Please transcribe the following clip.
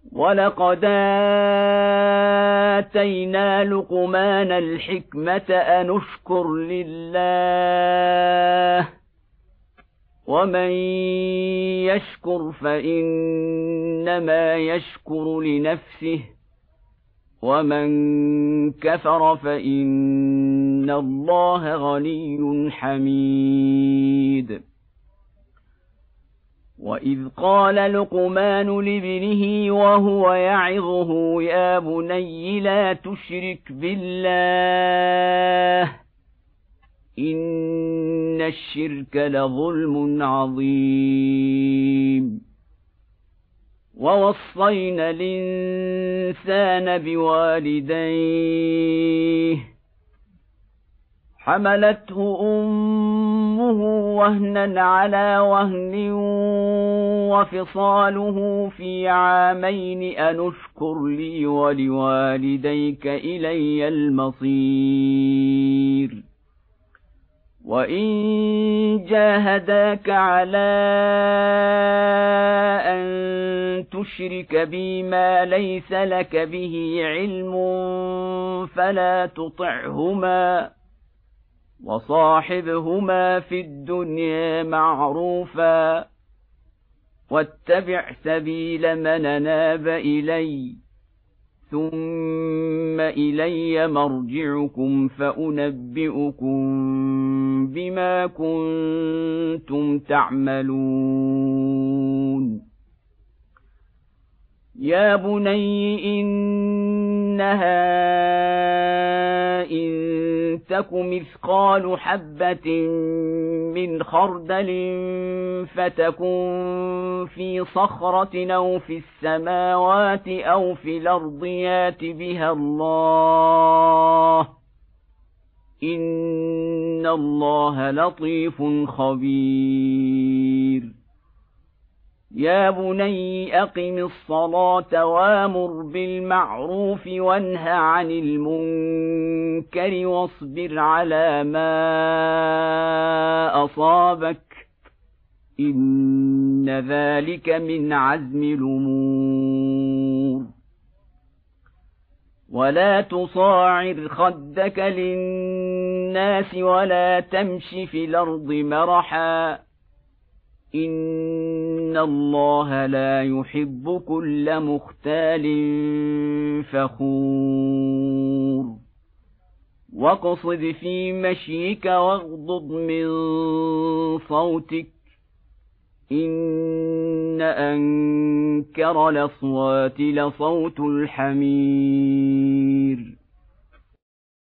ولقد آتينا لقمان الحكمة أن اشكر لله ومن يشكر فإنما يشكر لنفسه ومن كفر فإن الله غني حميد وإذ قال لقمان لابنه وهو يعظه يا بني لا تشرك بالله إن الشرك لظلم عظيم ووصينا الإنسان بوالديه حملته أمه وهنا على وهن وفصاله في عامين أن اشكر لي ولوالديك إلي المصير وإن جاهداك على أن تشرك بي ما ليس لك به علم فلا تطعهما وصاحبهما في الدنيا معروفا واتبع سبيل من أناب إلي ثم إلي مرجعكم فأنبئكم بما كنتم تعملون يا بني إنها إن تك مثقال حبة من خردل فتكن في صخرة أو في السماوات أو في الأرض يات بها الله إن الله لطيف خبير يا بني أقم الصلاة وامر بالمعروف وانه عن المنكر واصبر على ما أصابك إن ذلك من عزم الأمور ولا تصاعر خدك للناس ولا تمش في الأرض مرحا إن الله لا يحب كل مختال فخور واقصد في مشيك واغضض من صوتك إن أنكر الأصوات لصوت الحمير